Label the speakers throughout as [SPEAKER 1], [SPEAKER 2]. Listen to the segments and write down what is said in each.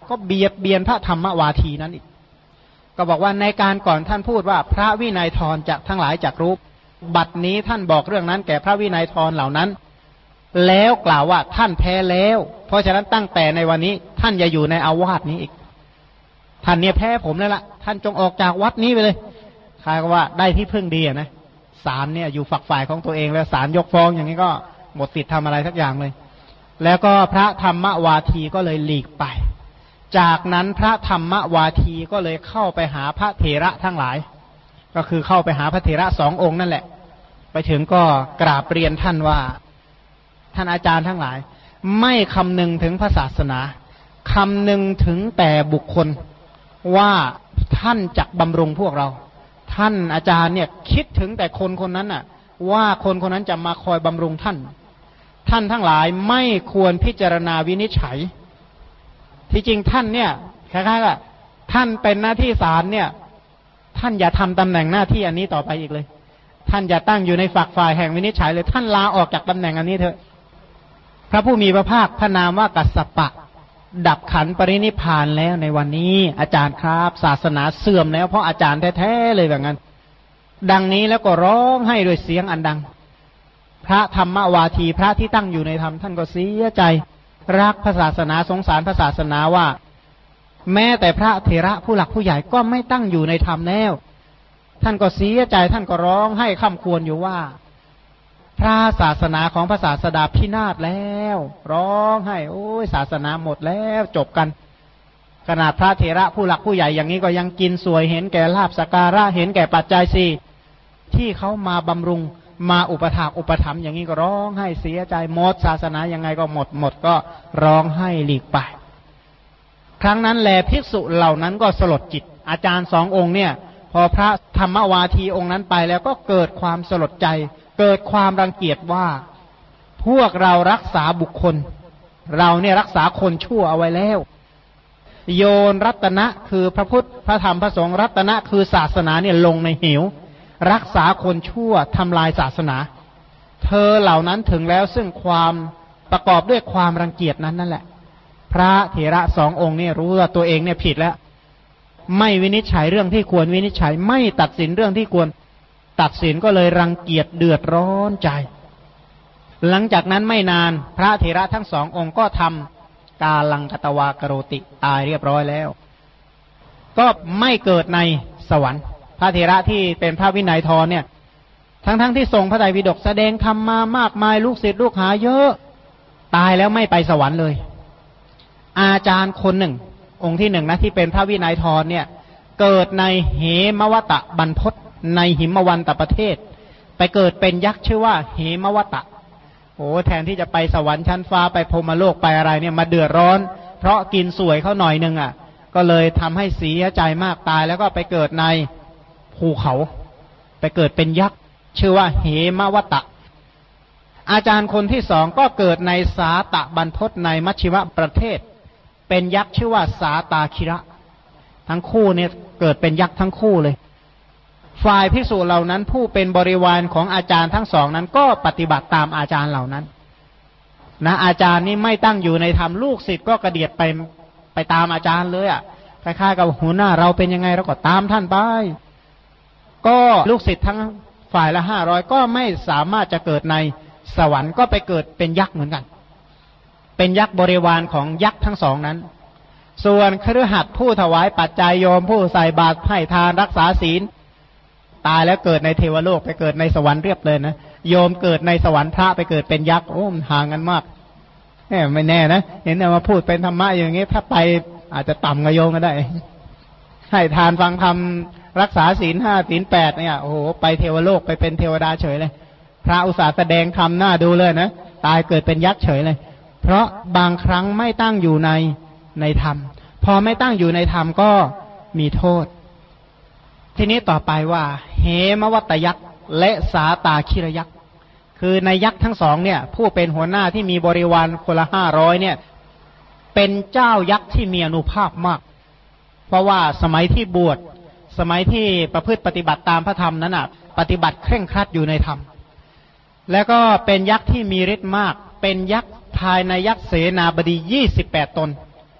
[SPEAKER 1] ก็เบียดเบียนพระธรรมวาทีนั้นอีกก็บอกว่าในการก่อนท่านพูดว่าพระวินัยทรจะทั้งหลายจักรู้บัดนี้ท่านบอกเรื่องนั้นแก่พระวินัยทรเหล่านั้นแล้วกล่าวว่าท่านแพ้แล้วเพราะฉะนั้นตั้งแต่ในวันนี้ท่านอย่าอยู่ในอาวาสนี้อีกท่านเนี่ยแพ้ผมแล้วล่ะท่านจงออกจากวัดนี้ไปเลยใครก็ว่าได้ที่พึ่งดีนะศาลเนี่ยอยู่ฝักฝ่ายของตัวเองแล้วศาลยกฟ้องอย่างนี้ก็หมดสิทธิ์ทำอะไรสักอย่างเลยแล้วก็พระธรรมวาทีก็เลยหลีกไปจากนั้นพระธรรมวาทีก็เลยเข้าไปหาพระเถระทั้งหลายก็คือเข้าไปหาพระเถระ2 องค์นั่นแหละไปถึงก็กราบเรียนท่านว่าท่านอาจารย์ทั้งหลายไม่คำนึงถึงพระศาสนาคำนึงถึงแต่บุคคลว่าท่านจักบำรุงพวกเราท่านอาจารย์เนี่ยคิดถึงแต่คนคนนั้นน่ะว่าคนคนนั้นจะมาคอยบำรุงท่านท่านทั้งหลายไม่ควรพิจารณาวินิจฉัยที่จริงท่านเนี่ยคล้ายๆกับท่านเป็นหน้าที่ศาลเนี่ยท่านอย่าทำตำแหน่งหน้าที่อันนี้ต่อไปอีกเลยท่านอย่าตั้งอยู่ในฝักฝ่ายแห่งวินิจฉัยเลยท่านลาออกจากตำแหน่งอันนี้เถอะพระผู้มีพระภาคพระนามว่ากัสสปะดับขันปรินิพพานแล้วในวันนี้อาจารย์ครับศาสนาเสื่อมแล้วเพราะอาจารย์แท้ๆเลยแบบนั้นดังนี้แล้วก็ร้องให้ด้วยเสียงอันดังพระธรรมวาทีพระที่ตั้งอยู่ในธรรมท่านก็เสียใจรักพระศาสนาสงสารพระศาสนาว่าแม้แต่พระเถระผู้หลักผู้ใหญ่ก็ไม่ตั้งอยู่ในธรรมแล้วท่านก็เสียใจท่านก็ร้องให้ค่ำควรอยู่ว่าพระศาสนาของพระศาสดาพินาศแล้วร้องให้โอ้ยศาสนาหมดแล้วจบกันขนาดพระเถระผู้หลักผู้ใหญ่อย่างนี้ก็ยังกินสวยเห็นแก่ลาภสักการะเห็นแก่ปัจจัยสี่ที่เขามาบำรุงมาอุปถากอุปถัมภ์อย่างนี้ก็ร้องให้เสียใจหมดศาสนายังไงก็หมดก็ร้องให้หลีกไปครั้งนั้นแลภิกษุเหล่านั้นก็สลดจิตอาจารย์2 องค์เนี่ยพอพระธรรมวาทีองค์นั้นไปแล้วก็เกิดความสลดใจเกิดความรังเกียจว่าพวกเรารักษาบุคคลเราเนี่ยรักษาคนชั่วเอาไว้แล้วโยนรัตนะคือพระพุทธพระธรรมพระสงฆ์รัตนะคือศาสนาเนี่ยลงในเหวรักษาคนชั่วทำลายศาสนาเธอเหล่านั้นถึงแล้วซึ่งความประกอบด้วยความรังเกียจนั้นนั่นแหละพระเถระ2 องค์เนี่ยรู้ว่าตัวเองเนี่ยผิดแล้วไม่วินิจฉัยเรื่องที่ควรวินิจฉัยไม่ตัดสินเรื่องที่ควรตัดสินก็เลยรังเกียจเดือดร้อนใจหลังจากนั้นไม่นานพระเถระทั้ง2 องค์ก็ทำกาลังกตวากโรติตายเรียบร้อยแล้วก็ไม่เกิดในสวรรค์พระเถระที่เป็นพระวินัยทรเนี่ยทั้งที่ทรงพระไตรปิฎกแสดงธรรมมามากมายลูกศิษย์ลูกหาเยอะตายแล้วไม่ไปสวรรค์เลยอาจารย์คนหนึ่งองค์ที่1นะที่เป็นพระวินัยทรเนี่ยเกิดในเหมวตะบรรพตในหิมวันตประเทศไปเกิดเป็นยักษ์ชื่อว่าเหมวตะโอ้แทนที่จะไปสวรรค์ชั้นฟ้าไปพรหมโลกไปอะไรเนี่ยมาเดือดร้อนเพราะกินสวยเขาหน่อยนึงอ่ะก็เลยทำให้เสียใจมากตายแล้วก็ไปเกิดในภูเขาไปเกิดเป็นยักษ์ชื่อว่าเหมวตะอาจารย์คนที่2ก็เกิดในสาตะบรรพตในมัชชิมประเทศเป็นยักษ์ชื่อว่าสาตาคิระทั้งคู่เนี่ยเกิดเป็นยักษ์ทั้งคู่เลยฝ่ายภิกษุเหล่านั้นผู้เป็นบริวารของอาจารย์ทั้ง2นั้นก็ปฏิบัติตามอาจารย์เหล่านั้นนะอาจารย์นี่ไม่ตั้งอยู่ในธรรมลูกศิษย์ก็กระเดียดไปตามอาจารย์เลยอ่ะคล้ายๆกับหัวหน้าเราเป็นยังไงเราก็ตามท่านไปก็ลูกศิษย์ทั้งฝ่ายละ500ก็ไม่สามารถจะเกิดในสวรรค์ก็ไปเกิดเป็นยักษ์เหมือนกันเป็นยักษ์บริวารของยักษ์ทั้ง2นั้นส่วนคฤหัสถ์ผู้ถวายปัจจัยโยมผู้ใส่บาตรให้ทานรักษาศีลตายแล้วเกิดในเทวโลกไปเกิดในสวรรค์เรียบเลยนะโยมเกิดในสวรรค์พระไปเกิดเป็นยักษ์โอ้มันห่างกันมากไม่แน่นะเห็นแต่มาพูดเป็นธรรมะอย่างงี้ถ้าไปอาจจะต่ำกว่าโยมก็ได้ให้ทานฟังธรรมรักษาศีล5ศีล8เนี่ยโอ้โหไปเทวโลกไปเป็นเทวดาเฉยเลยพระอุตส่าห์แสดงธรรมหน้าดูเลยนะตายเกิดเป็นยักษ์เฉยเลยเพราะบางครั้งไม่ตั้งอยู่ในธรรมพอไม่ตั้งอยู่ในธรรมก็มีโทษทีนี้ต่อไปว่าเหมวัตยักษ์และสาตาคิรยักษ์คือในยักษ์ทั้ง2เนี่ยผู้เป็นหัวหน้าที่มีบริวารคนละ500เนี่ยเป็นเจ้ายักษ์ที่มีอานุภาพมากเพราะว่าสมัยที่บวชสมัยที่ประพฤติปฏิบัติตามพระธรรมนั้นปฏิบัติเคร่งครัดอยู่ในธรรมแล้วก็เป็นยักษ์ที่มีฤทธิ์มากเป็นยักษ์ภายในยักษ์เสนาบดี28 ตน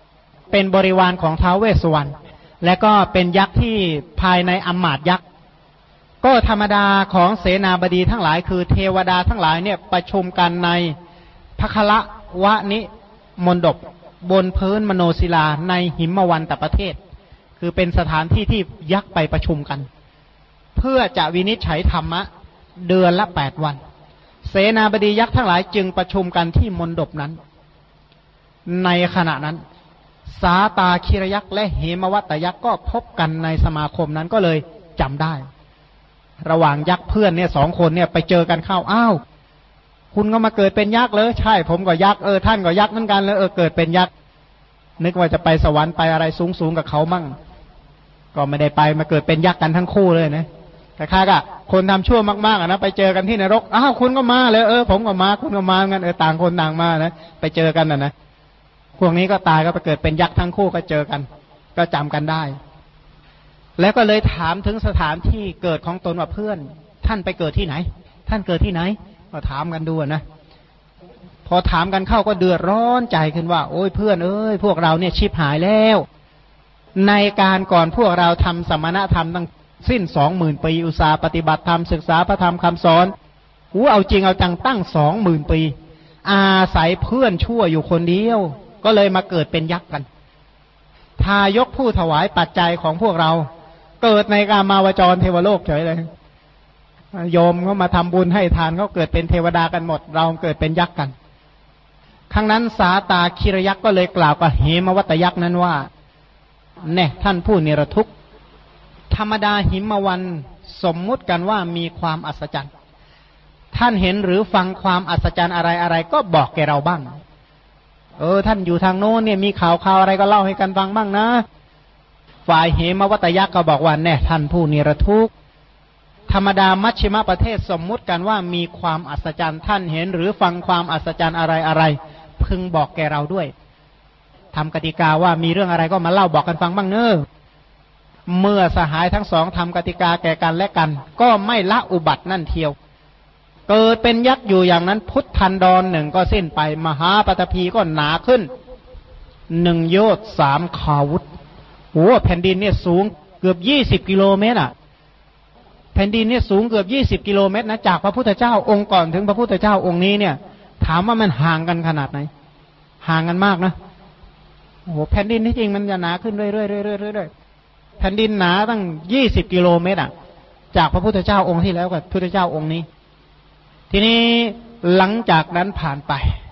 [SPEAKER 1] เป็นบริวารของท้าวเวสสุวรรณและก็เป็นยักษ์ที่ภายในอมาตย์ยักษ์ก็ธรรมดาของเสนาบดีทั้งหลายคือเทวดาทั้งหลายเนี่ยประชุมกันในภคละวะนิมณฑปบนพื้นมโนศิลาในหิมวันตประเทศคือเป็นสถานที่ที่ยักษ์ไปประชุมกันเพื่อจะวินิจฉัยธรรมะเดือนละ8 วันเสนาบดียักษ์ทั้งหลายจึงประชุมกันที่มณฑปนั้นในขณะนั้นสาตาคิรยักษ์และเหมวัตยักษ์ก็พบกันในสมาคมนั้นก็เลยจำได้ระหว่างยักษ์เพื่อนเนี่ย2 คนเนี่ยไปเจอกันเข้าอ้าวคุณก็มาเกิดเป็นยักษ์เลยใช่ผมก็ยักษ์ท่านก็ยักษ์เหมือนกันเลยเกิดเป็นยักษ์นึกว่าจะไปสวรรค์ไปอะไรสูงกับเขามั่งก็ไม่ได้ไปมาเกิดเป็นยักษ์กันทั้งคู่เลยนะแต่ข้าก็คนทำชั่วมากๆนะไปเจอกันที่นรกอ้าวคุณก็มาเลยผมก็มาคุณก็มางั้นต่างคนต่างมานะไปเจอกันนะพวกนี้ก็ตายก็ไปเกิดเป็นยักษ์ทั้งคู่ก็เจอกันก็จำกันได้แล้วก็เลยถามถึงสถานที่เกิดของตนว่าเพื่อนท่านไปเกิดที่ไหนท่านเกิดที่ไหนก็ถามกันดูนะพอถามกันเข้าก็เดือดร้อนใจขึ้นว่าโอ้ยเพื่อนพวกเราเนี่ยชิบหายแล้วในการก่อนพวกเราทำสมณธรรมตั้งสิ้น 20,000 ปีอุตสาห์ปฏิบัติธรรมศึกษาพระธรรมคำสอนเอาจริงเอาจังตั้ง 20,000 ปีอาศัยเพื่อนชั่วอยู่คนเดียวก็เลยมาเกิดเป็นยักษ์กันทายกผู้ถวายปัจจัยของพวกเราเกิดในกามาวจรเทวโลกเฉยเลยโยมเขามาทำบุญให้ทานเขาเกิดเป็นเทวดากันหมดเราเกิดเป็นยักษ์กันครั้งนั้นสาตาคิรยักษ์ก็เลยกล่าวกับเหมวัตยักษ์นั้นว่าแน่ท่านผู้นิรทุกข์ธรรมดาหิมวันสมมุติกันว่ามีความอัศจรรย์ท่านเห็นหรือฟังความอัศจรรย์อะไรก็บอกแกเราบ้างท่านอยู่ทางโน้นเนี่ยมีข่าวอะไรก็เล่าให้กันฟังบ้างนะฝ่ายเหมวัตยักษ์ก็บอกว่าแน่ท่านผู้นิรทุกข์ธรรมดามัชชิมประเทศสมมุติกันว่ามีความอัศจรรย์ท่านเห็นหรือฟังความอัศจรรย์อะไรพึงบอกแกเราด้วยทำกติกาว่ามีเรื่องอะไรก็มาเล่าบอกกันฟังบ้างเนอะเมื่อสหายทั้งสองทำกติกาแก่กันและกันก็ไม่ละอุบัตินั่นเทียวเกิดเป็นยักษ์อยู่อย่างนั้นพุทธันดรหนึ่งก็สิ้นไปมหาปฐพีก็หนาขึ้น1 โยชน์ 3 ขาวุธแผ่นดินเนี่ยสูงเกือบ20 กิโลเมตรแผ่นดินเนี่ยสูงเกือบ20 กิโลเมตรนะจากพระพุทธเจ้าองค์ก่อนถึงพระพุทธเจ้าองค์นี้เนี่ยถามว่ามันห่างกันขนาดไหนห่างกันมากนะแผ่นดินที่จริงมันจะหนาขึ้นเรื่อยๆแผ่นดินหนาตั้ง20 กิโลเมตรจากพระพุทธเจ้าองค์ที่แล้วกับพระพุทธเจ้าองค์นี้ทีนี้หลังจากนั้นผ่านไป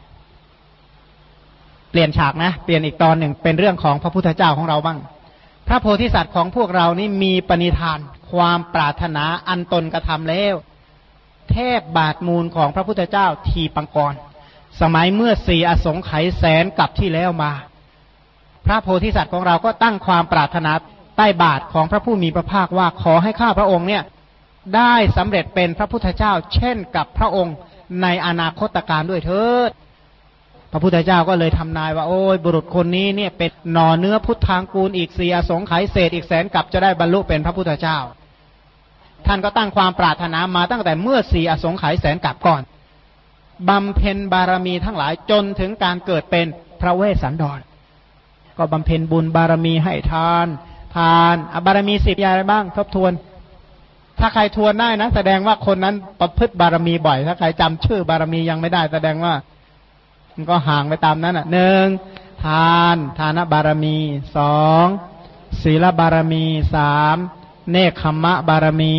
[SPEAKER 1] เปลี่ยนฉากนะเปลี่ยนอีกตอนหนึ่งเป็นเรื่องของพระพุทธเจ้าของเราบ้างพระโพธิสัตว์ของพวกเรานี่มีปณิธานความปรารถนาอันตนกระทำแล้วแทบบาทมูลของพระพุทธเจ้าทีปังกรสมัยเมื่อ4 อสงไขยแสนกับที่แล้วมาพระโพธิสัตว์ของเราก็ตั้งความปรารถนาใต้บาทของพระผู้มีพระภาคว่าขอให้ข้าพระองค์เนี่ยได้สำเร็จเป็นพระพุทธเจ้าเช่นกับพระองค์ในอนาคตการด้วยเถิดพระพุทธเจ้าก็เลยทำนายว่าโอ้ยบุรุษคนนี้เนี่ยเป็นหน่อเนื้อพุทธางกูลอีก4 อสงไขยเศษอีกแสนกับจะได้บรรลุเป็นพระพุทธเจ้าท่านก็ตั้งความปรารถนามาตั้งแต่เมื่อ4 อสงไขยแสนกับก่อนบำเพ็ญบารมีทั้งหลายจนถึงการเกิดเป็นพระเวสสันดรก็บำเพ็ญบุญบารมีให้ทานบารมี10อย่างอะไรบ้างทบทวนถ้าใครทวนได้นะแสดงว่าคนนั้นประพฤติบารมีบ่อยถ้าใครจำชื่อบารมียังไม่ได้แสดงว่ามันก็ห่างไปตามนั้น1ทานบารมี2ศีลบารมี3เนคขมมะบารมี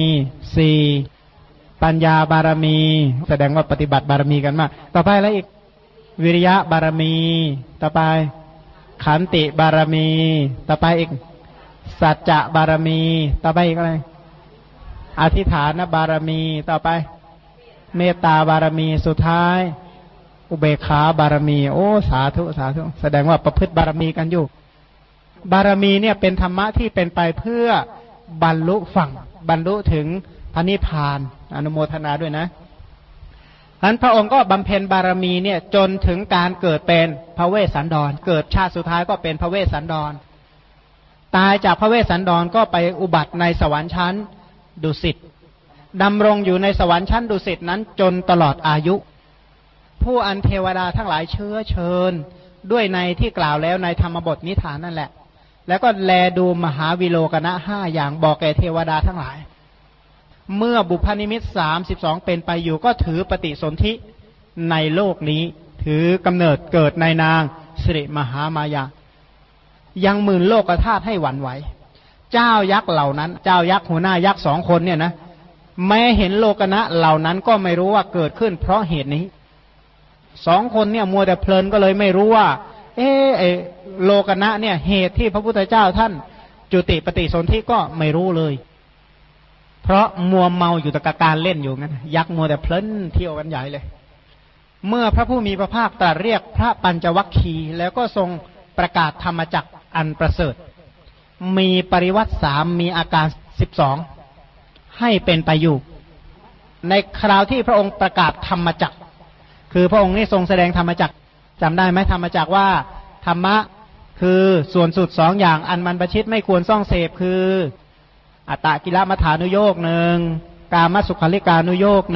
[SPEAKER 1] 4ปัญญาบารมีแสดงว่าปฏิบัติบารมีกันมากต่อไปอะไรอีกวิริยะบารมีต่อไปขันติบารมีต่อไปอีกสัจจะบารมีต่อไปอีกอะไรอธิษฐานบารมีต่อไปเมตตาบารมีสุดท้ายอุเบกขาบารมีโอ้สาธุแสดงว่าประพฤติบารมีกันอยู่บารมีเนี่ยเป็นธรรมะที่เป็นไปเพื่อบรรลุฝั่งบรรลุถึงพระนิพพานอนุโมทนาด้วยนะฉะนั้นพระองค์ก็บำเพ็ญบารมีเนี่ยจนถึงการเกิดเป็นพระเวสสันดรเกิดชาติสุดท้ายก็เป็นพระเวสสันดรตายจากพระเวสสันดรก็ไปอุบัติในสวรรค์ชั้นดุสิตดำรงอยู่ในสวรรค์ชั้นดุสิตนั้นจนตลอดอายุผู้อันเทวดาทั้งหลายเชื้อเชิญด้วยในที่กล่าวแล้วในธรรมบทนิทานนั่นแหละแล้วก็แลดูมหาวิโลกนะ5อย่างบอกแก่เทวดาทั้งหลายเมื่อบุพนิมิต32เป็นไปอยู่ก็ถือปฏิสนธิในโลกนี้ถือกำเนิดเกิดในนางสิริมหามายายังหมื่นโลกธาตุให้หวั่นไหวเจ้ายักษ์เหล่านั้นเจ้ายักษ์หัวหน้ายักษ์2 คนเนี่ยนะแม้เห็นโลกนะเหล่านั้นก็ไม่รู้ว่าเกิดขึ้นเพราะเหตุนี้2 คนเนี่ยมัวแต่เพลินก็เลยไม่รู้ว่าโลกนะเนี่ยเหตุที่พระพุทธเจ้าท่านจุติปฏิสนธิก็ไม่รู้เลยเพราะมัวเมาอยู่กับการเล่นอยู่งั้นยักษ์มัวแต่เพลินเที่ยวกันใหญ่เลยเมื่อพระผู้มีพระภาคตรัสเรียกพระปัญจวัคคีย์แล้วก็ทรงประกาศธรรมจักรอันประเสริฐมีปริวัติ3มีอาการ12ให้เป็นไปอยู่ในคราวที่พระองค์ประกาศธรรมจักรคือพระองค์นี่ทรงแสดงธรรมจักรจำได้ไหมธรรมจักรว่าธรรมะคือส่วนสุด2อย่างอันมันประชิดไม่ควรซ่องเสพคืออัตตกิลมัฏฐานุโยค1กามสุขลิกานุโยค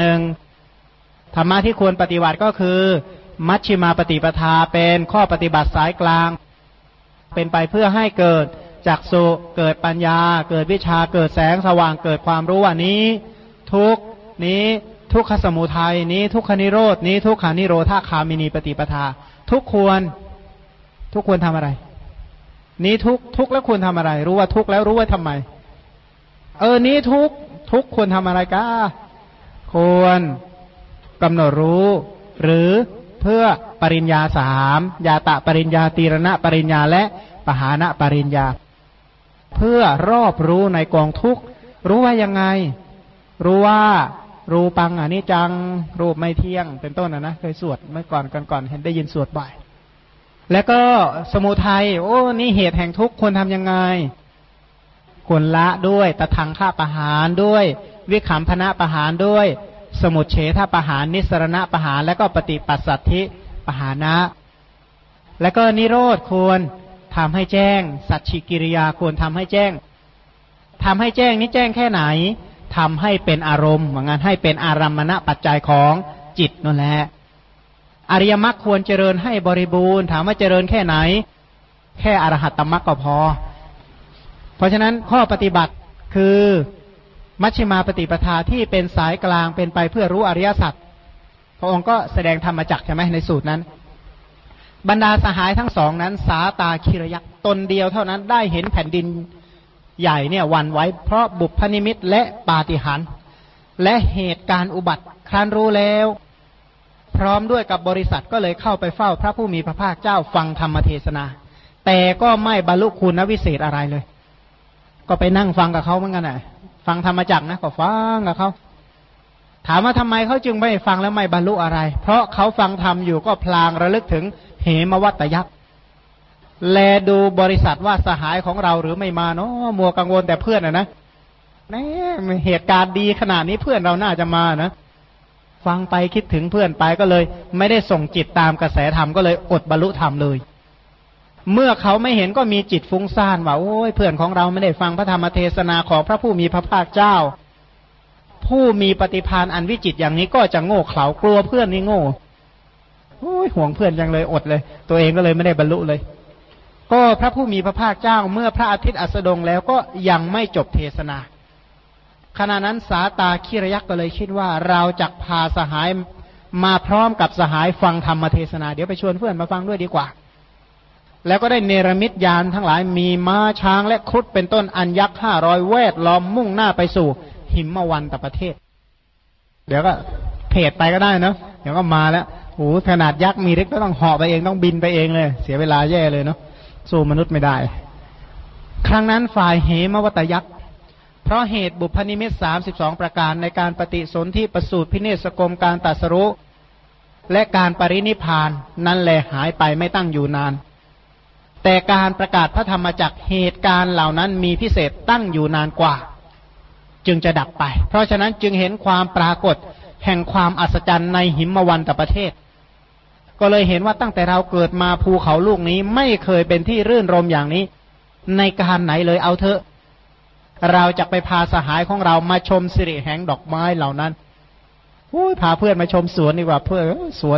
[SPEAKER 1] 1ธรรมะที่ควรปฏิบัติก็คือมัชฌิมาปฏิปทาเป็นข้อปฏิบัติสายกลางเป็นไปเพื่อให้เกิดจักษุเกิดปัญญาเกิดวิชาเกิดแสงสว่างเกิดความรู้ว่านี้ทุกนี้ทุกขสมุทัยนี้ทุกขนิโรธนี้ทุกขานิโรธาคามินีปฏิปทาทุกควรทำอะไรนี้ทุกแล้วควรทำอะไรรู้ว่าทุกแล้วรู้ว่าทำไมนี้ทุกควรทำอะไรก้าควรกำหนดรู้หรือเพื่อปริญญา3ยาตะปริญญาตีรณะปริญญาและปหานะปริญญาเพื่อรอบรู้ในกองทุกข์รู้ว่ายังไงรู้ว่ารูปังอนิจจังรูปไม่เที่ยงเป็นต้นนะเคยสวดเมื่อก่อนเห็นได้ยินสวดบ่อยแล้วก็สมุทัยนี่เหตุแห่งทุกข์ควรทำยังไงควรละด้วยตทังฆาปหารด้วยวิคัมพนะปหารด้วยสมุทเฉทปหารนิสรณะปหารและก็ปฏิปัสสัทธิปหานะแล้วก็นิโรธควรทำให้แจ้งสัจฉิกิริยาควรทำให้แจ้งนี้แจ้งแค่ไหนทำให้เป็นอารมณ์ว่างั้นให้เป็นอารัมมณปัจจัยของจิตนั่นแหละอริยมรรคควรเจริญให้บริบูรณ์ถามว่าเจริญแค่ไหนแค่อรหัตตมรรคก็พอเพราะฉะนั้นข้อปฏิบัติคือมัชฌิมาปฏิปทาที่เป็นสายกลางเป็นไปเพื่อรู้อริยสัจพระองค์ก็แสดงธรรมจักรใช่ไหมในสูตรนั้นบรรดาสหายทั้งสองนั้นสาตาคิรยักษ์ตนเดียวเท่านั้นได้เห็นแผ่นดินใหญ่เนี่ยหวั่นไหวเพราะบุพนิมิตและปาฏิหาริย์และเหตุการณ์อุบัติครั้นรู้แล้วพร้อมด้วยกับบริษัทก็เลยเข้าไปเฝ้าพระผู้มีพระภาคเจ้าฟังธรรมเทศนาแต่ก็ไม่บรรลุคุณวิเศษอะไรเลยก็ไปนั่งฟังกับเขาเหมือนกันฟังธรรมจักรนะก็ฟังกับเขาถามว่าทำไมเขาจึงไม่ฟังแล้วไม่บรรลุอะไรเพราะเขาฟังธรรมอยู่ก็พลางระลึกถึงเหมวัตยักษ์แลดูบริษัทว่าสหายของเราหรือไม่มาเนาะมัวกังวลแต่เพื่อนนะเหตุการณ์ดีขนาดนี้เพื่อนเราน่าจะมานะฟังไปคิดถึงเพื่อนไปก็เลยไม่ได้ส่งจิตตามกระแสธรรมก็เลยอดบรรลุธรรมเลยเมื่อเขาไม่เห็นก็มีจิตฟุ้งซ่านว่าโอ้ยเพื่อนของเราไม่ได้ฟังพระธรรมเทศนาของพระผู้มีพระภาคเจ้าผู้มีปฏิภาณอันวิจิตรอย่างนี้ก็จะโง่เขลากลัวเพื่อนนี่โง่โอ้ยห่วงเพื่อนจังเลยอดเลยตัวเองก็เลยไม่ได้บรรลุเลยก็พระผู้มีพระภาคเจ้าเมื่อพระอาทิตย์อัสดงแล้วก็ยังไม่จบเทศนาขณะนั้นสาตาคิรยักษ์ก็เลยคิดว่าเราจักพาสหายมาพร้อมกับสหายฟังธรรมเทศนาเดี๋ยวไปชวนเพื่อนมาฟังด้วยดีกว่าแล้วก็ได้เนรมิตยานทั้งหลายมีม้าช้างและครุฑเป็นต้นอันยักษ์500แวดล้อมมุ่งหน้าไปสู่หิมวันตประเทศเดี๋ยวก็เพจไปก็ได้เนาะเดี๋ยวก็มาแล้วโอ้ขนาดยักษ์มีฤทธิ์ก็ต้องเหาะไปเองต้องบินไปเองเลยเสียเวลาแย่เลยเนาะสู้มนุษย์ไม่ได้ครั้งนั้นฝ่ายเหมวัตยักษ์เพราะเหตุบุพนิมิต32ประการในการปฏิสนธิประสูติพิเนศกรมการตรัสรู้และการปรินิพพานนั้นแลหายไปไม่ตั้งอยู่นานแต่การประกาศพระธรรมจักรเหตุการณ์เหล่านั้นมีพิเศษตั้งอยู่นานกว่าจึงจะดับไปเพราะฉะนั้นจึงเห็นความปรากฏแห่งความอัศจรรย์ในหิมวันตประเทศก็เลยเห็นว่าตั้งแต่เราเกิดมาภูเขาลูกนี้ไม่เคยเป็นที่รื่นรมอย่างนี้ในการไหนเลยเอาเถอะเราจะไปพาสหายของเรามาชมสิริแห่งดอกไม้เหล่านั้นพาเพื่อนมาชมสวนดีกว่าเพื่อสวน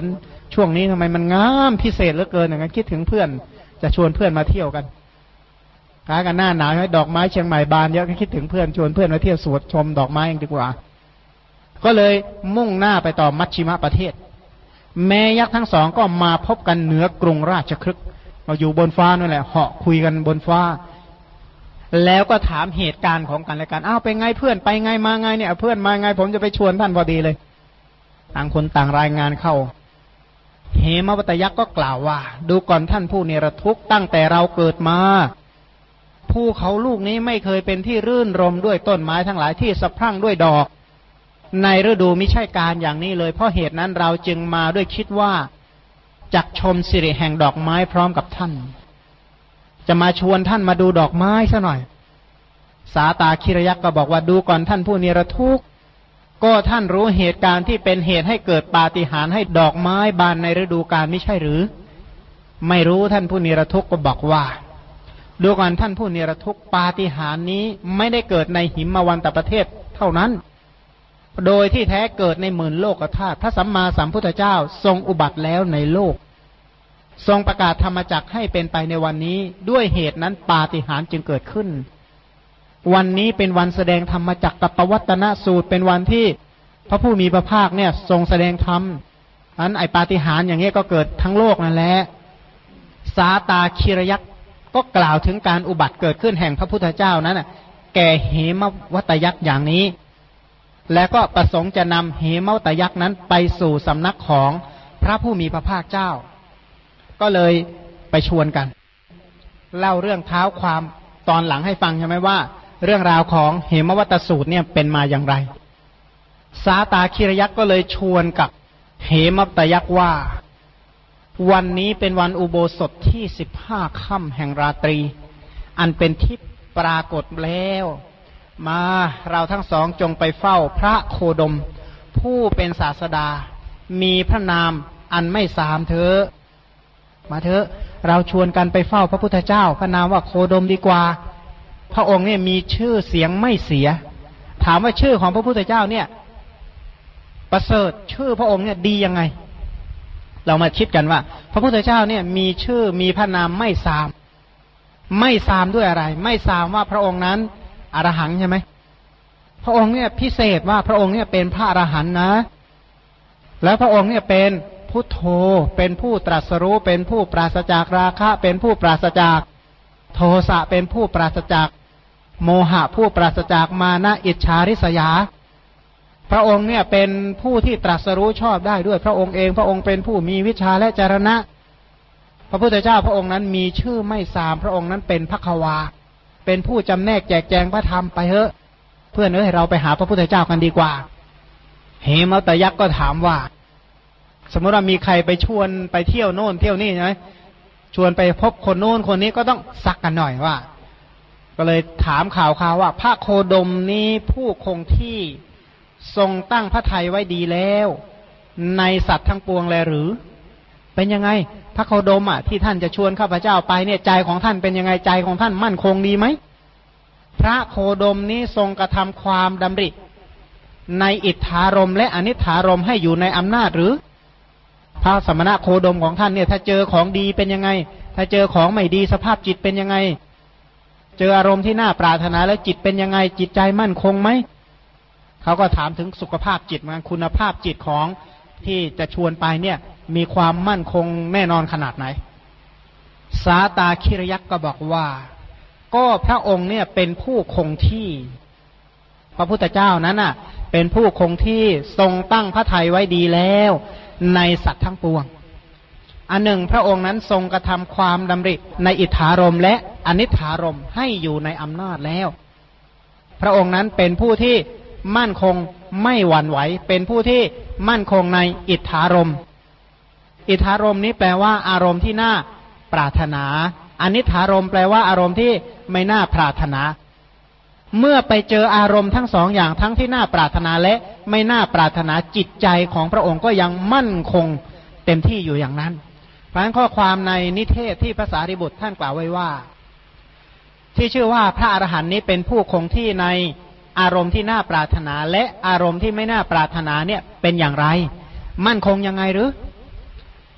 [SPEAKER 1] ช่วงนี้ทำไมมันงามพิเศษเหลือเกินอย่างนั้นคิดถึงเพื่อนจะชวนเพื่อนมาเที่ยวกันค้ากันหน้าหนาวให้ดอกไม้เชียงใหม่บานเยอะก็คิดถึงเพื่อนชวนเพื่อนมาเที่ยวสวนชมดอกไม้ดีกว่าก็เลยมุ่งหน้าไปต่อมัชชิมประเทศแม่ยักษ์ทั้งสองก็มาพบกันเหนือกรุงราชคฤห์เราอยู่บนฟ้านั่นแหละเหาะคุยกันบนฟ้าแล้วก็ถามเหตุการณ์ของกันและกันอ้าวไปไงเพื่อนไปไงมาไงเนี่ยเพื่อนมาไงผมจะไปชวนท่านพอดีเลยต่างคนต่างรายงานเข้าเหมวัตยักษ์ก็กล่าวว่าดูก่อนท่านผู้เนรทุกข์ตั้งแต่เราเกิดมาภูเขาลูกนี้ไม่เคยเป็นที่รื่นรมด้วยต้นไม้ทั้งหลายที่สะพรั่งด้วยดอกในฤดูมิใช่การอย่างนี้เลยเพราะเหตุนั้นเราจึงมาด้วยคิดว่าจักชมสิริแห่งดอกไม้พร้อมกับท่านจะมาชวนท่านมาดูดอกไม้ซะหน่อยสาตาคิรยักษ์ก็บอกว่าดูก่อนท่านผู้เนรทุกข์ก็ท่านรู้เหตุการณ์ที่เป็นเหตุให้เกิดปาฏิหาริย์ให้ดอกไม้บานในฤดูกาลไม่ใช่หรือไม่รู้ท่านผู้เนรทุกข์ก็บอกว่าดูก่อนท่านผู้เนรทุกข์ปาฏิหาริย์นี้ไม่ได้เกิดในหิมวันตประเทศเท่านั้นโดยที่แท้เกิดในหมื่นโลกธาตุพระสัมมาสัมพุทธเจ้าทรงอุบัติแล้วในโลกทรงประกาศธรรมจักรให้เป็นไปในวันนี้ด้วยเหตุนั้นปาฏิหาริย์จึงเกิดขึ้นวันนี้เป็นวันแสดงธรรมจักรกับปวัตตนสูตรเป็นวันที่พระผู้มีพระภาคเนี่ยทรงแสดงธรรมอันไอปาฏิหาริย์อย่างนี้ก็เกิดทั้งโลกนั่นแหละสาตาคิรยักษ์ก็กล่าวถึงการอุบัติเกิดขึ้นแห่งพระพุทธเจ้านั้นแก่เหมวัตยักษ์อย่างนี้และก็ประสงค์จะนำเหมวัตยักษ์นั้นไปสู่สำนักของพระผู้มีพระภาคเจ้าก็เลยไปชวนกันเล่าเรื่องเท้าความตอนหลังให้ฟังใช่ไหมว่าเรื่องราวของเหมวัตสูตรเนี่ยเป็นมาอย่างไรสาตาคิรยักษ์ก็เลยชวนกับเหมวัตยักษ์ว่าวันนี้เป็นวันอุโบสถที่15 ค่ำแห่งราตรีอันเป็นทิพย์ปรากฏแล้วมาเราทั้งสองจงไปเฝ้าพระโคดมผู้เป็นศาสดามีพระนามอันไม่สามเถอะมาเถอะเราชวนกันไปเฝ้าพระพุทธเจ้าพระนามว่าโคดมดีกว่าพระองค์เนี่ยมีชื่อเสียงไม่เสียถามว่าชื่อของพระพุทธเจ้าเนี่ยประเสริฐชื่อพระองค์เนี่ยดียังไงเรามาคิดกันว่าพระพุทธเจ้าเนี่ยมีชื่อมีพระนามไม่สามไม่สามด้วยอะไรไม่สามว่าพระองค์นั้นอรหันต์ใช่ไหมพระองค์เนี่ยพิเศษว่าพระองค์เนี่ยเป็นพระอรหันต์นะแล้วพระองค์เนี่ยเป็นพุทโธเป็นผู้ตรัสรู้เป็นผู้ปราศจากราคะเป็นผู้ปราศจากโทสะเป็นผู้ปราศจากโมหะผู้ปราศจากมานะอิจฉาริษยาพระองค์เนี่ยเป็นผู้ที่ตรัสรู้ชอบได้ด้วยพระองค์เองพระองค์เป็นผู้มีวิชาและจรณะพระพุทธเจ้าพระองค์นั้นมีชื่อไม่สามพระองค์นั้นเป็นภควาเป็นผู้จำแนกแจกแจงพระธรรมไปเถอะเพื่อนเราไปหาพระพุทธเจ้ากันดีกว่าเหมวัตยักษ์ก็ถามว่าสมมติว่ามีใครไปชวนไปเที่ยวโน่นเที่ยวนี่ใช่ไหมชวนไปพบคนโน้นคนนี้ก็ต้องซักกันหน่อยว่าก็เลยถามข่าวว่าพระโคดมนี้ผู้คงที่ทรงตั้งพระทัยไว้ดีแล้วในสัตว์ทั้งปวงเลยหรือเป็นยังไงพระโคดมที่ท่านจะชวนข้าพเจ้าไปเนี่ยใจของท่านเป็นยังไงใจของท่านมั่นคงดีไหมพระโคดมนี้ทรงกระทำความดำริในอิทธารมและอนิธารมให้อยู่ในอำนาจหรือพระสมณะโคดมของท่านเนี่ยถ้าเจอของดีเป็นยังไงถ้าเจอของไม่ดีสภาพจิตเป็นยังไงเจออารมณ์ที่น่าปรารถนาแล้วจิตเป็นยังไงจิตใจมั่นคงไหมเขาก็ถามถึงสุขภาพจิตมันคุณภาพจิตของที่จะชวนไปเนี่ยมีความมั่นคงแน่นอนขนาดไหนสาตาคิรยักษ์ก็บอกว่าก็พระองค์เนี่ยเป็นผู้คงที่พระพุทธเจ้านั้นน่ะเป็นผู้คงที่ทรงตั้งพระทัยไว้ดีแล้วในสัตว์ทั้งปวงอันหนึ่งพระองค์นั้นทรงกระทำความดำริในอิทธารมและอนิธารมให้อยู่ในอำนาจแล้วพระองค์นั้นเป็นผู้ที่มั่นคงไม่หวั่นไหวเป็นผู้ที่มั่นคงในอิทธารมอิทธารมนี้แปลว่าอารมณ์ที่น่าปรารถนาอนิธารมแปลว่าอารมณ์ที่ไม่น่าปรารถนาเมื่อไปเจออารมณ์ทั้งสองอย่างทั้งที่น่าปรารถนาและไม่น่าปรารถนาจิตใจของพระองค์ก็ยังมั่นคงเต็มที่อยู่อย่างนั้นเพราะฉะนั้นข้อความในนิเทศที่พระสารีบุตรท่านกล่าวไว้ว่าที่ชื่อว่าพระอรหันต์นี้เป็นผู้คงที่ในอารมณ์ที่น่าปรารถนาและอารมณ์ที่ไม่น่าปรารถนาเนี่ยเป็นอย่างไรมั่นคงยังไงหรือ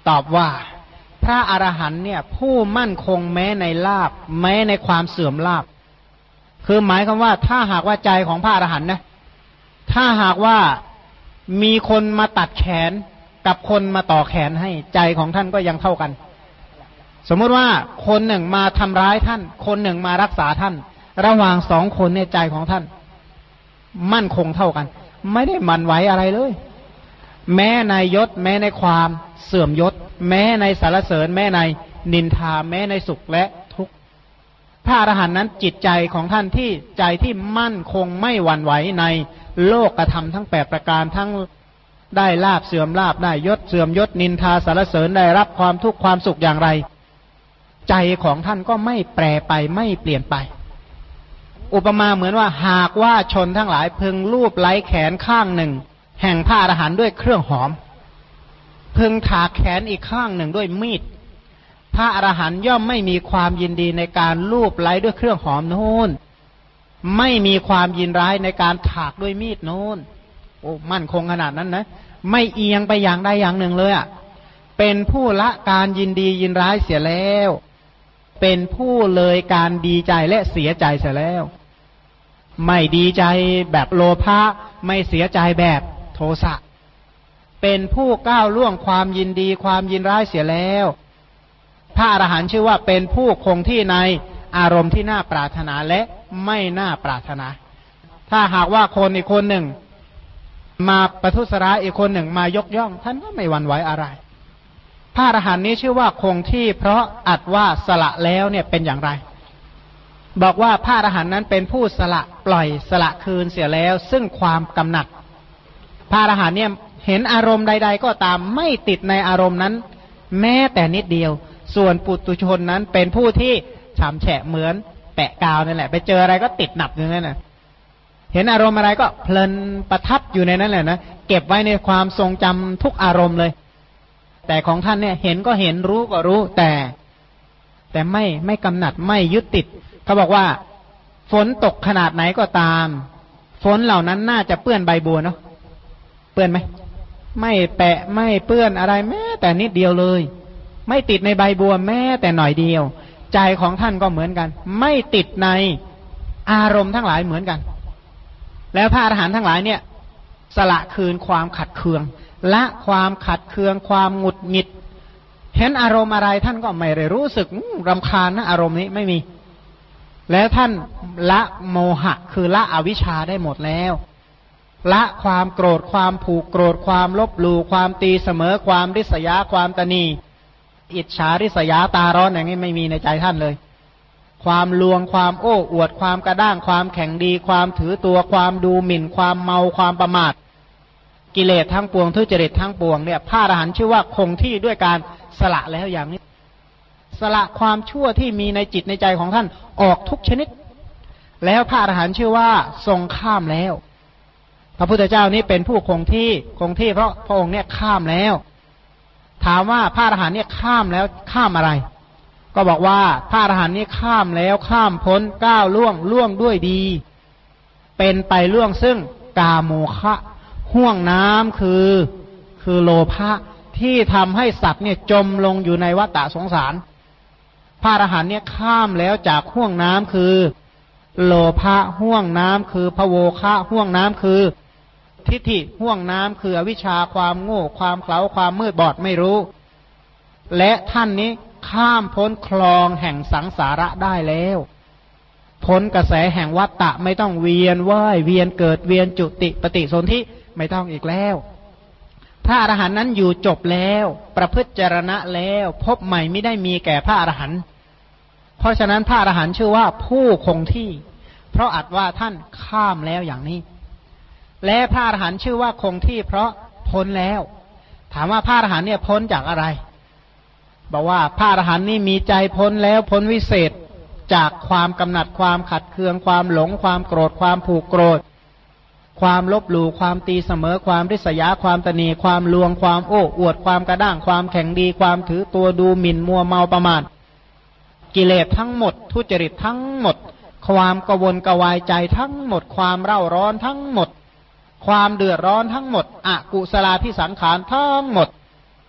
[SPEAKER 1] ตอบว่าพระอรหันต์เนี่ยผู้มั่นคงแม้ในลาภแม้ในความเสื่อมลาภคือหมายความว่าถ้าหากว่าใจของพระอรหันต์นะถ้าหากว่ามีคนมาตัดแขนกับคนมาต่อแขนให้ใจของท่านก็ยังเท่ากันสมมุติว่าคนหนึ่งมาทำร้ายท่านคนหนึ่งมารักษาท่านระหว่างสองคนในใจของท่านมั่นคงเท่ากันไม่ได้หมั่นไหวอะไรเลยแม้ในยศแม้ในความเสื่อมยศแม้ในสรรเสริญแม้ในนินทาแม้ในสุขและทุกข์พระอรหันต์นั้นจิตใจของท่านที่ใจที่มั่นคงไม่หวั่นไหวในโลกธรรมทั้ง8ประการทั้งได้ลาภเสื่อมลาภได้ยศเสื่อมยศนินทาสรรเสริญได้รับความทุกข์ความสุขอย่างไรใจของท่านก็ไม่แปรไปไม่เปลี่ยนไปอุปมาเหมือนว่าหากว่าชนทั้งหลายพึงลูบไล้แขนข้างหนึ่งแห่งพระอรหันต์ด้วยเครื่องหอมพึงถากแขนอีกข้างหนึ่งด้วยมีดพระอรหันต์ย่อมไม่มีความยินดีในการลูบไล้ด้วยเครื่องหอมโน้นไม่มีความยินร้ายในการถากด้วยมีดโน้นโอ้มั่นคงขนาดนั้นนะไม่เอียงไปอย่างใดอย่างหนึ่งเลยอ่ะเป็นผู้ละการยินดียินร้ายเสียแล้วเป็นผู้เลยการดีใจและเสียใจเสียแล้วไม่ดีใจแบบโลภะไม่เสียใจแบบโทสะเป็นผู้ก้าวล่วงความยินดีความยินร้ายเสียแล้วพระอรหันต์ชื่อว่าเป็นผู้คงที่ในอารมณ์ที่น่าปรารถนาและไม่น่าปรารถนาถ้าหากว่าคนอีกคนหนึ่งมาประทุษร้ายอีกคนหนึ่งมายกย่องท่านก็ไม่หวั่นไหวอะไรพระอรหันต์นี้ชื่อว่าคงที่เพราะอัดว่าสละแล้วเนี่ยเป็นอย่างไรบอกว่าพระอรหันต์นั้นเป็นผู้สละปล่อยสละคืนเสียแล้วซึ่งความกำหนัดพระอรหันต์เนี่ยเห็นอารมณ์ใดๆก็ตามไม่ติดในอารมณ์นั้นแม้แต่นิดเดียวส่วนปุถุชนนั้นเป็นผู้ที่ฉ่ำแฉะเหมือนแปะกาวนั่นแหละไปเจออะไรก็ติดหนับอยู่นั่นน่ะเห็นอารมณ์อะไรก็เพลินประทับอยู่ในนั้นแหละนะเก็บไว้ในความทรงจำทุกอารมณ์เลยแต่ของท่านเนี่ยเห็นก็เห็นรู้ก็รู้แต่ไม่กำหนัดไม่ยึดติดเขาบอกว่าฝนตกขนาดไหนก็ตามฝนเหล่านั้นน่าจะเปื้อนใบบัวเนาะเปื้อนไหมไม่แปะไม่เปื้อนอะไรแม้แต่นิดเดียวเลยไม่ติดในใบบัวแม้แต่หน่อยเดียวใจของท่านก็เหมือนกันไม่ติดในอารมณ์ทั้งหลายเหมือนกันแล้วพระอรหันต์ทั้งหลายเนี่ยสละคืนความขัดเคืองละความขัดเคืองความหงุดหงิดเห็นอารมณ์อะไรท่านก็ไม่ได้รู้สึกรำคาญนะอารมณ์นี้ไม่มีแล้วท่านละโมหะคือละอวิชชาได้หมดแล้วละความโกรธความผูกโกรธความลบหลู่ความตีเสมอความริษยาความตณีอิจฉาริษยาตาร้อนอย่างนี้ไม่มีในใจท่านเลยความลวงความโอ้อวดความกระด้างความแข็งดีความถือตัวความดูหมิ่นความเมาความประมาทกิเลสทั้งปวงทุจริตทั้งปวงเนี่ยพระอรหันต์ชื่อว่าคงที่ด้วยการสละแล้วอย่างนี้สละความชั่วที่มีในจิตในใจของท่านออกทุกชนิดแล้วพระอรหันต์ชื่อว่าทรงข้ามแล้วพระพุทธเจ้านี้เป็นผู้คงที่เพราะพระองค์เนี่ยข้ามแล้วถามว่าพระอรหันต์เนี่ยข้ามแล้วข้ามอะไรก็บอกว่าพระอรหันต์นี้ข้ามแล้วข้ามพ้นก้าวล่วงด้วยดีเป็นไปล่วงซึ่งกาโมคะห่วงน้ำคือโลภะที่ทำให้สัตว์เนี่ยจมลงอยู่ในวัฏฏะสงสารพระอรหันต์เนี่ยข้ามแล้วจากห่วงน้ำคือโลภะห่วงน้ำคือภโวคะห่วงน้ำคือทิฏฐิห่วงน้ำคืออวิชชาความโง่ความเขลาความมืดบอดไม่รู้และท่านนี้ข้ามพ้นคลองแห่งสังสาระได้แล้วพ้นกระแสแห่งวัฏฏะไม่ต้องเวียนว่ายเวียนเกิดเวียนจุติปฏิสนธิไม่ต้องอีกแล้วพระอรหันต์นั้นอยู่จบแล้วประพฤติจรณะแล้วพบใหม่ไม่ได้มีแก่พระอรหันต์เพราะฉะนั้นพระอรหันต์ชื่อว่าผู้คงที่เพราะอัดว่าท่านข้ามแล้วอย่างนี้และพระอรหันต์ชื่อว่าคงที่เพราะพ้นแล้วถามว่าพระอรหันต์เนี่ยพ้นจากอะไรบอกว่าพระอรหันต์นี่มีใจพ้นแล้วพ้นวิเศษจากความกำหนัดความขัดเคืองความหลงความโกรธความผูกโกรธความลบหลู่ความตีเสมอความริษยาความตนีความลวงความโอ้อวดความกระด้างความแข็งดีความถือตัวดูหมิ่นมัวเมาประมาทกิเลสทั้งหมดทุจริตทั้งหมดความกวนกวายใจทั้งหมดความเร่าร้อนทั้งหมดความเดือดร้อนทั้งหมดอกุศลาภิสังขารทั้งหมด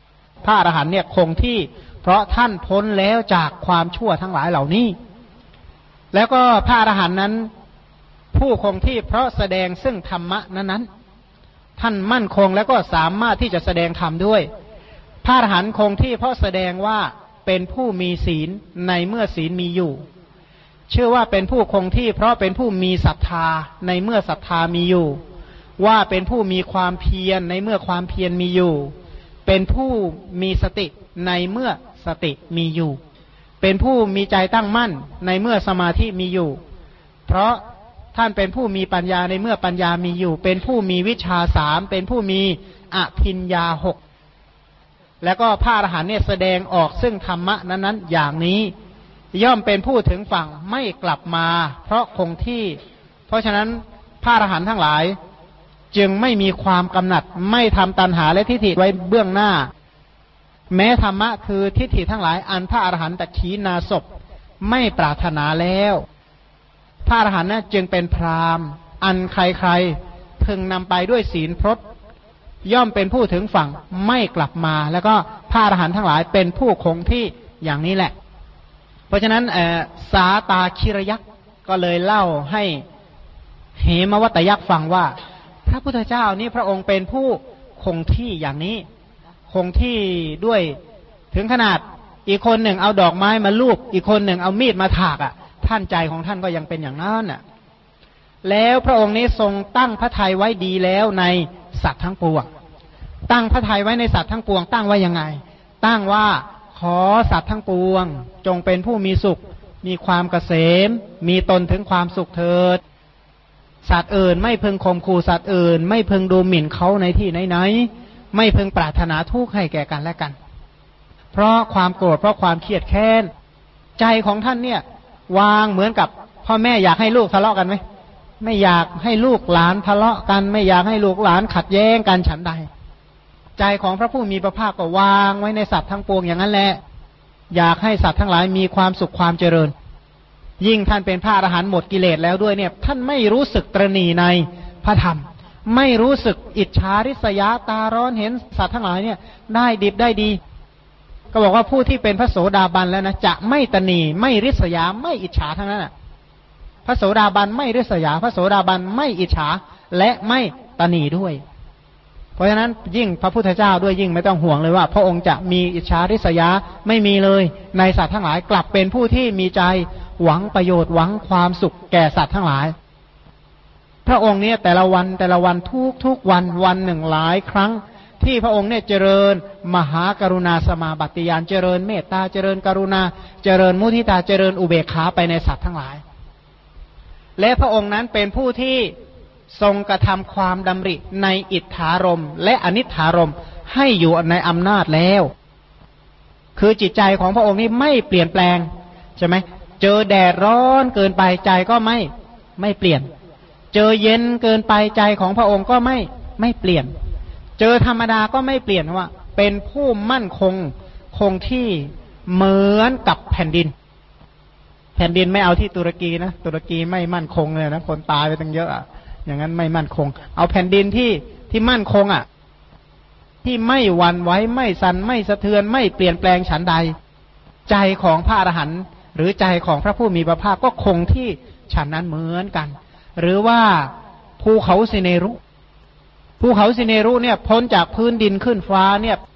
[SPEAKER 1] พระอรหันต์เนี่ยคงที่เพราะท่านพ้นแล้วจากความชั่วทั้งหลายเหล่านี้แล้วก็พระอรหันต์นั้นผู้คงที่เพราะแสดงซึ่งธรรมะนั้นท่านมั่นคงแล้วก็สามารถที่จะแสดงธรรมด้วยพระอรหันต์คงที่เพราะแสดงว่าเป็นผู้มีศีลในเมื่อศีลมีอยู่ชื่อว่าเป็นผู้คงที่เพราะเป็นผู้มีศรัทธาในเมื่อศรัทธามีอยู่ว่าเป็นผู้มีความเพียรในเมื่อความเพียรมีอยู่เป็นผู้มีสติในเมื่อสติมีอยู่เป็นผู้มีใจตั้งมั่นในเมื่อสมาธิมีอยู่เพราะท่านเป็นผู้มีปัญญาในเมื่อปัญญามีอยู่เป็นผู้มีวิชาสามเป็นผู้มีอภิญญาหกแล้วก็พระอรหันต์เนี่ยแสดงออกซึ่งธรรมะนั้นๆอย่างนี้ย่อมเป็นผู้ถึงฝั่งไม่กลับมาเพราะคงที่เพราะฉะนั้นพระอรหันต์ทั้งหลายจึงไม่มีความกำหนัดไม่ทำตัณหาและทิฏฐิไว้เบื้องหน้าแม้ธรรมะคือทิฏฐิทั้งหลายอันพระอรหันต์ตขีณาสพไม่ปรารถนาแล้วพระอรหันต์นั้นจึงเป็นพราหมณ์อันใครๆพึงนำไปด้วยศีลพรตย่อมเป็นผู้ถึงฝั่งไม่กลับมาแล้วก็พระอรหันต์ทั้งหลายเป็นผู้คงที่อย่างนี้แหละเพราะฉะนั้นสาตาคิรยักษ์ก็เลยเล่าให้เหมวัตยักษ์ฟังว่าพระพุทธเจ้านี้พระองค์เป็นผู้คงที่อย่างนี้คงที่ด้วยถึงขนาดอีกคนหนึ่งเอาดอกไม้มาลูบอีกคนหนึ่งเอามีดมาถากท่านใจของท่านก็ยังเป็นอย่างนั้นแล้วพระองค์นี้ทรงตั้งพระทัยไว้ดีแล้วในสัตว์ทั้งปวงตั้งพระทัยไว้ในสัตว์ทั้งปวงตั้งไว้ยังไงตั้งว่าขอสัตว์ทั้งปวงจงเป็นผู้มีสุขมีความเกษมมีตนถึงความสุขเถิดสัตว์อื่นไม่พึงข่มขู่สัตว์อื่นไม่พึงดูหมิ่นเขาในที่ไหนๆไม่พึงปรารถนาทุกข์ให้แก่กันและกันเพราะความโกรธเพราะความเครียดแค้นใจของท่านเนี่ยวางเหมือนกับพ่อแม่อยากให้ลูกทะเลาะกันไหมไม่อยากให้ลูกหลานทะเลาะกันไม่อยากให้ลูกหลานขัดแย้งกันฉันใดใจของพระผู้มีพระภาคก็วางไว้ในสัตว์ทั้งปวงอย่างนั้นแหละอยากให้สัตว์ทั้งหลายมีความสุขความเจริญยิ่งท่านเป็นพระอรหันต์หมดกิเลสแล้วด้วยเนี่ยท่านไม่รู้สึกตระหนี่ในพระธรรมไม่รู้สึกอิจฉาริษยาตาร้อนเห็นสัตว์ทั้งหลายเนี่ยได้ดิบได้ดีก็บอกว่าผู้ที่เป็นพระโสดาบันแล้วนะจะไม่ตระหนี่ไม่ริษยาไม่อิจฉาทั้งนั้นน่ะพระโสดาบันไม่ริษยาพระโสดาบันไม่อิจฉาและไม่ตระหนี่ด้วยเพราะฉะนั้นยิ่งพระพุทธเจ้าด้วยยิ่งไม่ต้องห่วงเลยว่าพระองค์จะมีอิจฉาริษยาไม่มีเลยในสัตว์ทั้งหลายกลับเป็นผู้ที่มีใจหวังประโยชน์หวังความสุขแก่สัตว์ทั้งหลายพระองค์เนี่ยแต่ละวันทุกวันหนึ่งหลายครั้งที่พระองค์เนี่ยเจริญมหากรุณาสมาบัติญาณเจริญเมตตาเจริญกรุณาเจริญมุทิตาเจริญอุเบกขาไปในสัตว์ทั้งหลายและพระองค์นั้นเป็นผู้ที่ทรงกระทำความดำริในอิทธารมและอนิทธารมให้อยู่ในอำนาจแล้วคือจิตใจของพระองค์นี้ไม่เปลี่ยนแปลงใช่ไหมเจอแดดร้อนเกินไปใจก็ไม่เปลี่ยนเจอเย็นเกินไปใจของพระองค์ก็ไม่เปลี่ยนเจอธรรมดาก็ไม่เปลี่ยนว่าเป็นผู้มั่นคงที่เหมือนกับแผ่นดินไม่เอาที่ตุรกีนะตุรกีไม่มั่นคงเลยนะคนตายไปตั้งเยอะอย่างนั้นไม่มั่นคงเอาแผ่นดินที่มั่นคงที่ไม่หวั่นไหวไม่สั่นไม่สะเทือนไม่เปลี่ยนแปลงฉันใดใจของพระอรหันต์หรือใจของพระผู้มีพระภาคก็คงที่ฉันนั้นเหมือนกันหรือว่าภูเขาสิเนรุเนี่ยพ้นจากพื้นดินขึ้นฟ้าเนี่ย